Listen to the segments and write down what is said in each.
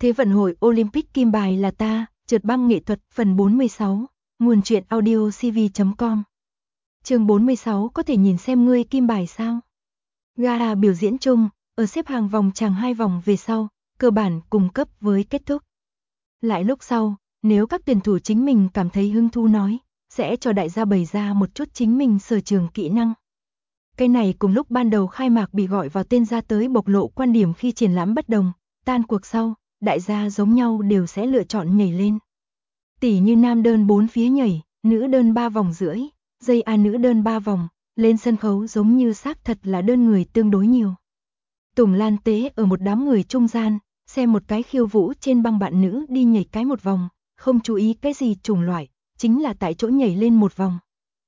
Thế vận hội Olympic kim bài là ta, trượt băng nghệ thuật phần 46, nguồn truyện audio cv.com. Chương 46 có thể nhìn xem ngươi kim bài sao? Gala biểu diễn chung, ở xếp hàng vòng chàng 2 vòng về sau, cơ bản cùng cấp với kết thúc. Lại lúc sau, nếu các tuyển thủ chính mình cảm thấy hứng thú nói, sẽ cho đại gia bày ra một chút chính mình sở trường kỹ năng. Cái này cùng lúc ban đầu khai mạc bị gọi vào tên ra tới bộc lộ quan điểm khi triển lãm bất đồng, tan cuộc sau, đại gia giống nhau đều sẽ lựa chọn nhảy lên. Tỉ như nam đơn 4 phía nhảy, nữ đơn 3 vòng rưỡi, dây A nữ đơn 3 vòng, lên sân khấu giống như xác thật là đơn người tương đối nhiều. Tùng Lan tế ở một đám người trung gian, xem một cái khiêu vũ trên băng bạn nữ đi nhảy cái một vòng, không chú ý cái gì chủng loại, chính là tại chỗ nhảy lên một vòng.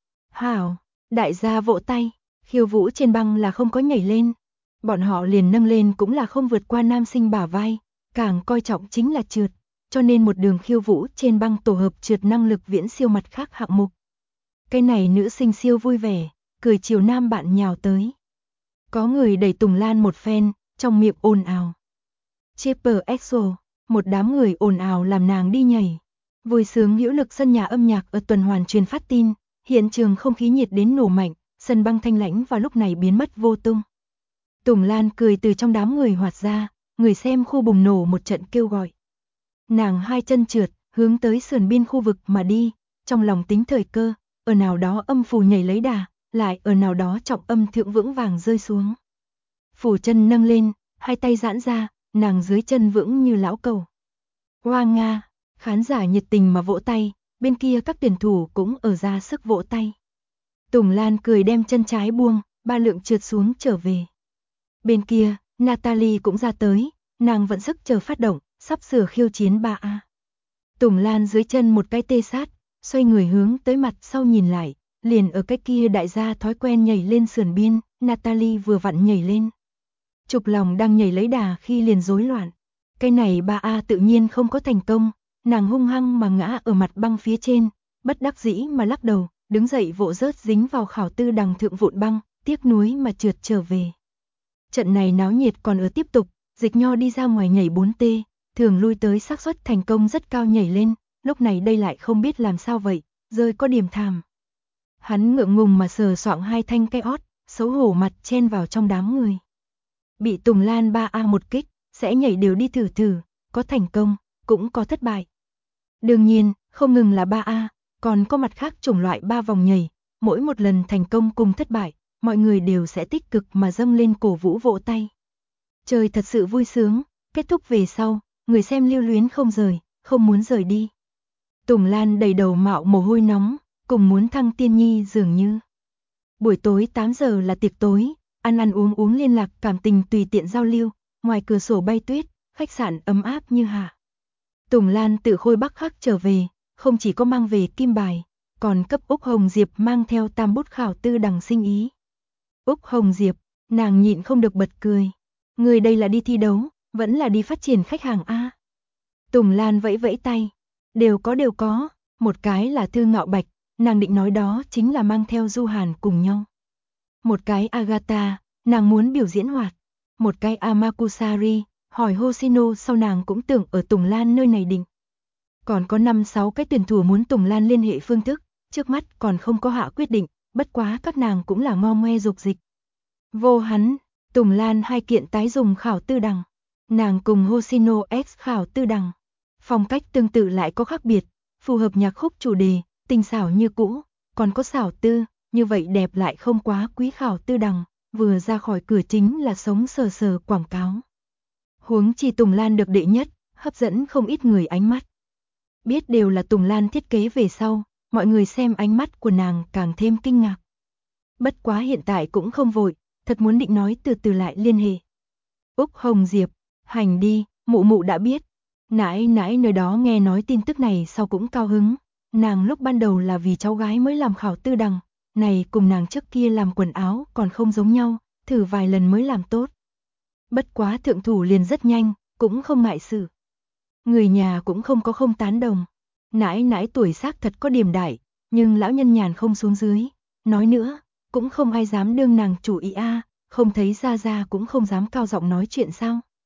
Hảo, đại gia vỗ tay, khiêu vũ trên băng là không có nhảy lên. Bọn họ liền nâng lên cũng là không vượt qua nam sinh bả vai, càng coi trọng chính là trượt, cho nên một đường khiêu vũ trên băng tổ hợp trượt năng lực viễn siêu mặt khác hạng mục. Cái này nữ sinh siêu vui vẻ, cười chiều nam bạn nhào tới. Có người đẩy Tùng Lan một phen, trong miệng ồn ào. Triple EXO, một đám người ồn ào làm nàng đi nhảy. Vui sướng hữu lực sân nhà âm nhạc ở tuần hoàn truyền phát tin, hiện trường không khí nhiệt đến nổ mạnh, sân băng thanh lãnh vào lúc này biến mất vô tung. Tùng Lan cười từ trong đám người hoạt ra, người xem khu bùng nổ một trận kêu gọi. Nàng hai chân trượt, hướng tới sườn biên khu vực mà đi, trong lòng tính thời cơ, ở nào đó âm phù nhảy lấy đà, lại ở nào đó trọng âm thượng vững vàng rơi xuống. Phủ chân nâng lên, hai tay giãn ra, nàng dưới chân vững như lão cầu. Hoa Nga, khán giả nhiệt tình mà vỗ tay, bên kia các tuyển thủ cũng ở ra sức vỗ tay. Tùng Lan cười đem chân trái buông, ba lượng trượt xuống trở về. Bên kia, Natalie cũng ra tới, nàng vẫn sức chờ phát động, sắp sửa khiêu chiến 3A. Tùng Lan dưới chân một cái tê sát, xoay người hướng tới mặt sau nhìn lại, liền ở cái kia đại gia thói quen nhảy lên sườn biên, Natalie vừa vặn nhảy lên. Trục lòng đang nhảy lấy đà khi liền rối loạn. Cái này 3A tự nhiên không có thành công, nàng hung hăng mà ngã ở mặt băng phía trên, bất đắc dĩ mà lắc đầu, đứng dậy vỗ rớt dính vào khảo tư đằng thượng vụn băng, tiếc nuối mà trượt trở về. Trận này náo nhiệt còn ở tiếp tục, Dịch Nho đi ra ngoài nhảy 4T, thường lui tới xác suất thành công rất cao nhảy lên, lúc này đây lại không biết làm sao vậy, rơi có điểm thảm. Hắn ngượng ngùng mà sờ soạng hai thanh cái ót, xấu hổ mặt chen vào trong đám người. Bị Tùng Lan 3A một kích, sẽ nhảy đều đi thử thử, có thành công, cũng có thất bại. Đương nhiên, không ngừng là 3A, còn có mặt khác chủng loại 3 vòng nhảy, mỗi một lần thành công cùng thất bại, mọi người đều sẽ tích cực mà dâng lên cổ vũ vỗ tay. Trời thật sự vui sướng, kết thúc về sau, người xem lưu luyến không rời, không muốn rời đi. Tùng Lan đầy đầu mạo mồ hôi nóng, cùng muốn thăng tiên nhi dường như. Buổi tối 8 giờ là tiệc tối, ăn uống liên lạc cảm tình tùy tiện giao lưu, ngoài cửa sổ bay tuyết, khách sạn ấm áp như hạ. Tùng Lan tự Khôi Bắc khắc trở về, không chỉ có mang về kim bài, còn cấp Úc Hồng Diệp mang theo tam bút khảo tư đằng sinh ý. Úc Hồng Diệp, nàng nhịn không được bật cười. Người đây là đi thi đấu, vẫn là đi phát triển khách hàng A. Tùng Lan vẫy vẫy tay. Đều có, một cái là Thư Ngạo Bạch, nàng định nói đó chính là mang theo Du Hàn cùng nhau. Một cái Agatha, nàng muốn biểu diễn hoạt. Một cái Amakusari, hỏi Hoshino sau nàng cũng tưởng ở Tùng Lan nơi này định. Còn có 5-6 cái tuyển thủ muốn Tùng Lan liên hệ phương thức, trước mắt còn không có hạ quyết định, bất quá các nàng cũng là ngo ngoe dục dịch. Vô hắn, Tùng Lan 2 kiện tái dùng khảo tư đằng. Nàng cùng Hoshino X khảo tư đằng. Phong cách tương tự lại có khác biệt, phù hợp nhạc khúc chủ đề, tinh xảo như cũ, còn có xảo tư, như vậy đẹp lại không quá quý khảo tư đằng, vừa ra khỏi cửa chính là sống sờ sờ quảng cáo. Huống chi Tùng Lan được đệ nhất, hấp dẫn không ít người ánh mắt. Biết đều là Tùng Lan thiết kế về sau, mọi người xem ánh mắt của nàng càng thêm kinh ngạc. Bất quá hiện tại cũng không vội, thật muốn định nói từ từ lại liên hệ. Úc Hồng Diệp, hành đi, mụ mụ đã biết. Nãi nơi đó nghe nói tin tức này sau cũng cao hứng. Nàng lúc ban đầu là vì cháu gái mới làm khảo tư đằng, này cùng nàng trước kia làm quần áo còn không giống nhau, thử vài lần mới làm tốt. Bất quá thượng thủ liền rất nhanh, cũng không ngại sự. Người nhà cũng không có không tán đồng. Nãi tuổi xác thật có điểm đại, nhưng lão nhân nhàn không xuống dưới. Nói nữa, cũng không ai dám đương nàng chủ ý a, không thấy ra cũng không dám cao giọng nói chuyện sao.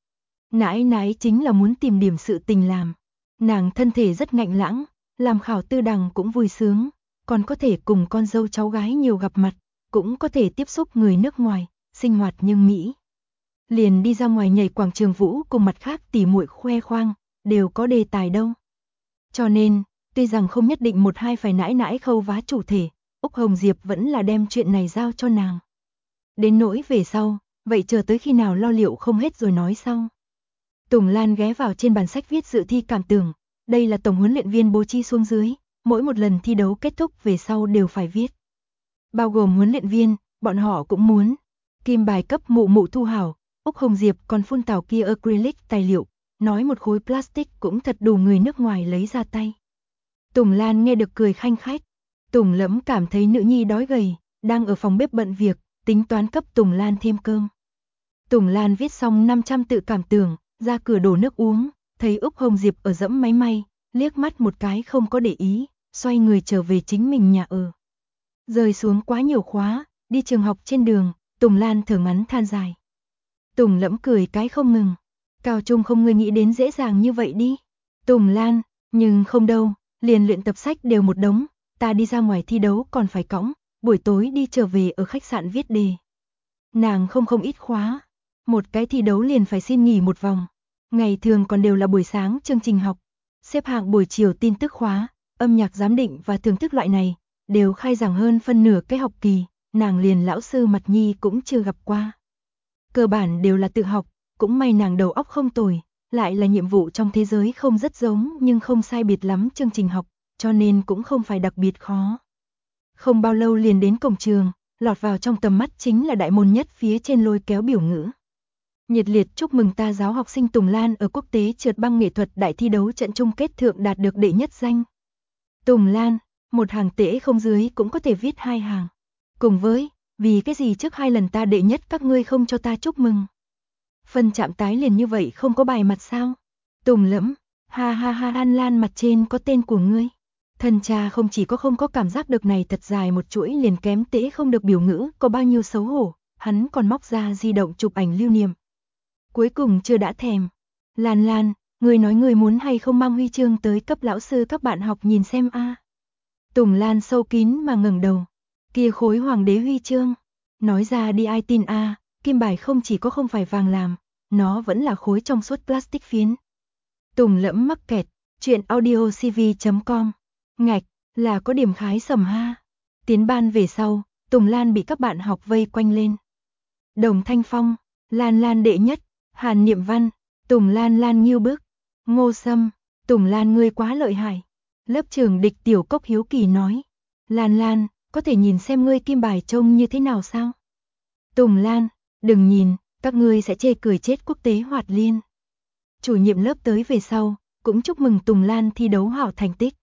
Nãi nãi chính là muốn tìm điểm sự tình làm. Nàng thân thể rất ngạnh lãng, làm khảo tư đằng cũng vui sướng, còn có thể cùng con dâu cháu gái nhiều gặp mặt, cũng có thể tiếp xúc người nước ngoài, sinh hoạt nhưng Mỹ. Liền đi ra ngoài nhảy quảng trường vũ cùng mặt khác tỉ muội khoe khoang, đều có đề tài đâu. Cho nên, tuy rằng không nhất định một hai phải nãi nãi khâu vá chủ thể, Úc Hồng Diệp vẫn là đem chuyện này giao cho nàng. Đến nỗi về sau, vậy chờ tới khi nào lo liệu không hết rồi nói sau. Tùng Lan ghé vào trên bàn sách viết dự thi cảm tưởng, đây là tổng huấn luyện viên bố trí xuống dưới, mỗi một lần thi đấu kết thúc về sau đều phải viết. Bao gồm huấn luyện viên, bọn họ cũng muốn. Kim bài cấp mụ mụ thu hảo, Úc Hồng Diệp còn phun tào kia acrylic tài liệu, nói một khối plastic cũng thật đủ người nước ngoài lấy ra tay. Tùng Lan nghe được cười khanh khách. Tùng Lẫm cảm thấy nữ nhi đói gầy, đang ở phòng bếp bận việc, tính toán cấp Tùng Lan thêm cơm. Tùng Lan viết xong 500 tự cảm tưởng, ra cửa đổ nước uống, thấy Úc Hồng Diệp ở dẫm máy may, liếc mắt một cái không có để ý, xoay người trở về chính mình nhà ở. Rơi xuống quá nhiều khóa, đi trường học trên đường, Tùng Lan thở ngắn than dài. Tùng Lẫm cười cái không ngừng. Cao trung không người nghĩ đến dễ dàng như vậy đi. Tùng Lan, nhưng không đâu, liền luyện tập sách đều một đống, ta đi ra ngoài thi đấu còn phải cõng, buổi tối đi trở về ở khách sạn viết đề. Nàng không ít khóa, một cái thi đấu liền phải xin nghỉ một vòng. Ngày thường còn đều là buổi sáng chương trình học, xếp hạng buổi chiều tin tức khóa, âm nhạc giám định và thưởng thức loại này, đều khai giảng hơn phân nửa cái học kỳ, nàng liền lão sư mặt nhi cũng chưa gặp qua. Cơ bản đều là tự học, cũng may nàng đầu óc không tồi, lại là nhiệm vụ trong thế giới không rất giống nhưng không sai biệt lắm chương trình học, cho nên cũng không phải đặc biệt khó. Không bao lâu liền đến cổng trường, lọt vào trong tầm mắt chính là đại môn nhất phía trên lôi kéo biểu ngữ. Nhiệt liệt chúc mừng ta giáo học sinh Tùng Lan ở quốc tế trượt băng nghệ thuật đại thi đấu trận chung kết thượng đạt được đệ nhất danh. Tùng Lan, một hàng tễ không dưới cũng có thể viết hai hàng. Cùng với, vì cái gì trước hai lần ta đệ nhất các ngươi không cho ta chúc mừng. Phân chạm tái liền như vậy không có bài mặt sao? Tùng Lẫm, ha ha ha, An Lan mặt trên có tên của ngươi. Thần cha không chỉ có không có cảm giác được này thật dài một chuỗi liền kém tễ không được biểu ngữ có bao nhiêu xấu hổ, hắn còn móc ra di động chụp ảnh lưu niệm. Cuối cùng chưa đã thèm. Lan Lan, ngươi nói ngươi muốn hay không mang huy chương tới cấp lão sư các bạn học nhìn xem a. Tùng Lan sâu kín mà ngẩng đầu. Kia khối hoàng đế huy chương. Nói ra đi ai tin a, kim bài không chỉ có không phải vàng làm, nó vẫn là khối trong suốt plastic phiến. Tùng Lẫm mắc kẹt, chuyện audiocv.com. Ngạch, là có điểm khái sầm ha. Tiến ban về sau, Tùng Lan bị các bạn học vây quanh lên. Đồng Thanh Phong, Lan Lan đệ nhất, Hàn Niệm Văn, Tùng Lan Lan nghiêu bức, Ngô Sâm, Tùng Lan ngươi quá lợi hại. Lớp trưởng Địch Tiểu Cốc hiếu kỳ nói, Lan Lan, có thể nhìn xem ngươi kim bài trông như thế nào sao? Tùng Lan, đừng nhìn, các ngươi sẽ chê cười chết quốc tế hoạt liên. Chủ nhiệm lớp tới về sau, cũng chúc mừng Tùng Lan thi đấu hảo thành tích.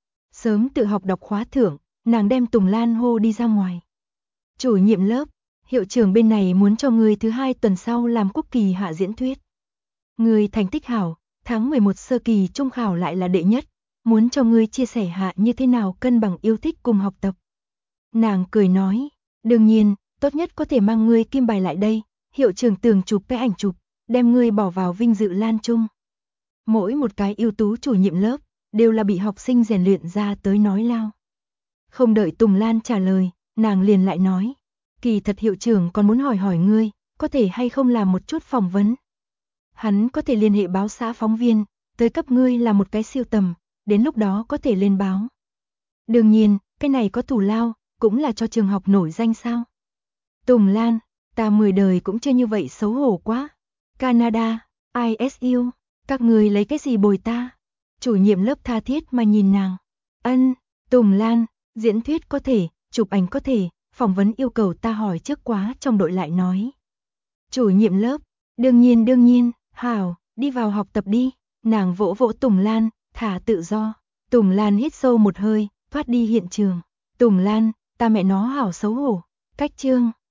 Sớm tự học đọc khóa thưởng, nàng đem Tùng Lan hô đi ra ngoài. Chủ nhiệm lớp, hiệu trưởng bên này muốn cho người thứ hai tuần sau làm quốc kỳ hạ diễn thuyết. Người thành tích hảo, tháng 11 sơ kỳ trung khảo lại là đệ nhất, muốn cho ngươi chia sẻ hạ như thế nào cân bằng yêu thích cùng học tập. Nàng cười nói, đương nhiên, tốt nhất có thể mang ngươi kim bài lại đây, hiệu trưởng tưởng chụp cái ảnh chụp, đem ngươi bỏ vào vinh dự lan chung. Mỗi một cái ưu tú chủ nhiệm lớp, đều là bị học sinh rèn luyện ra tới nói lao. Không đợi Tùng Lan trả lời, nàng liền lại nói, kỳ thật hiệu trưởng còn muốn hỏi ngươi, có thể hay không làm một chút phỏng vấn. Hắn có thể liên hệ báo xã phóng viên, tới cấp ngươi là một cái siêu tầm, đến lúc đó có thể lên báo. Đương nhiên, cái này có thủ lao, cũng là cho trường học nổi danh sao. Tùng Lan, ta 10 đời cũng chưa như vậy xấu hổ quá. Canada, ISU, các người lấy cái gì bồi ta? Chủ nhiệm lớp tha thiết mà nhìn nàng. Ân, Tùng Lan, diễn thuyết có thể, chụp ảnh có thể, phỏng vấn yêu cầu ta hỏi trước quá trong đội lại nói. Chủ nhiệm lớp, đương nhiên, hảo, đi vào học tập đi. Nàng vỗ vỗ Tùng Lan, thả tự do. Tùng Lan hít sâu một hơi, thoát đi hiện trường. Tùng Lan, ta mẹ nó hảo xấu hổ. Cách chương.